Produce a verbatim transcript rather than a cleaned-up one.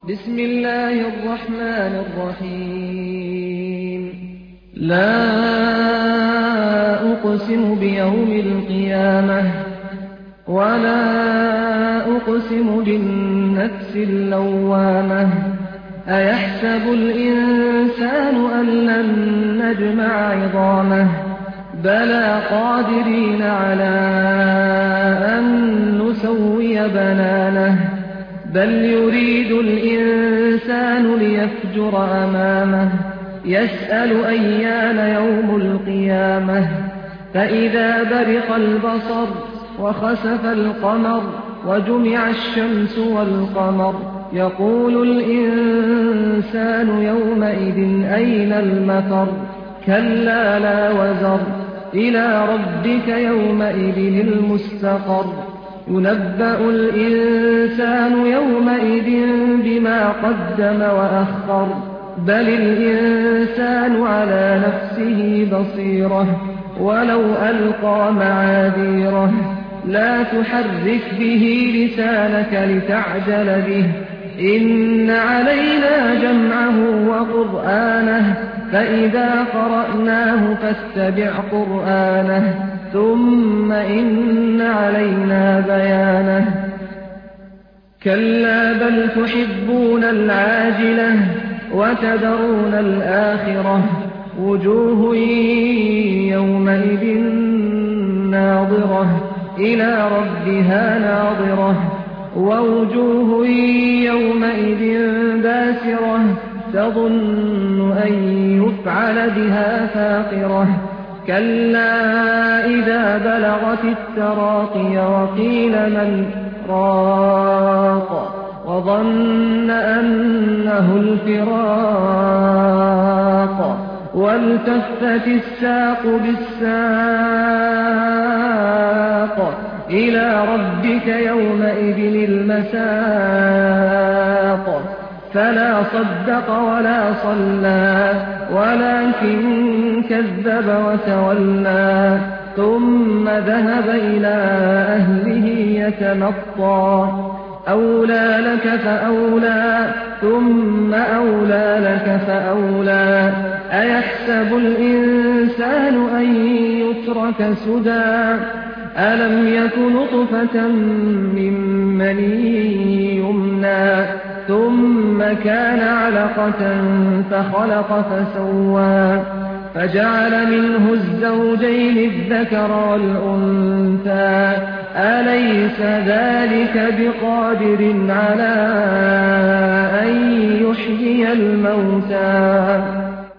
بسم الله الرحمن الرحيم لا أقسم بيوم القيامة ولا أقسم بالنفس اللوامة أيحسب الإنسان أن لن نجمع عظامه بلى قادرين على أن نسوي بنانه بل يريد الإنسان ليفجر أمامه يسأل أيان يوم القيامة فإذا برق البصر وخسف القمر وجمع الشمس والقمر يقول الإنسان يومئذ أين المفر كلا لا وزر إلى ربك يومئذ المستقر ينبأ الإنسان يومئذ بما قدم وأخر بل الإنسان على نفسه بصيرة ولو ألقى معاذيره لا تحرك به لسانك لتعجل به إن علينا جمعه وقرآنه فإذا قرأناه فاتبع قرآنه ثم إن علينا بيانه كلا بل تحبون العاجلة وتذرون الآخرة وجوه يومئذ ناظرة إلى ربها ناظرة ووجوه يومئذ باسرة تظن أن يفعل بها فاقرة كلا إذا بلغت التراقي وقيل من راق وظن أنه الفراق والتفت الساق بالساق إلى ربك يومئذ المساق فلا صدق ولا صلى ولكن كذب وتولى ثم ذهب إلى أهله يتمطى أولى لك فأولى ثم أولى لك فأولى أيحسب الإنسان أن يترك سدى ألم يك نطفة من مني يمنى ثم كان علقة فخلق فسوى فجعل منه الزوجين الذكر والأنثى أليس ذلك بقادر على أن يحيي الموتى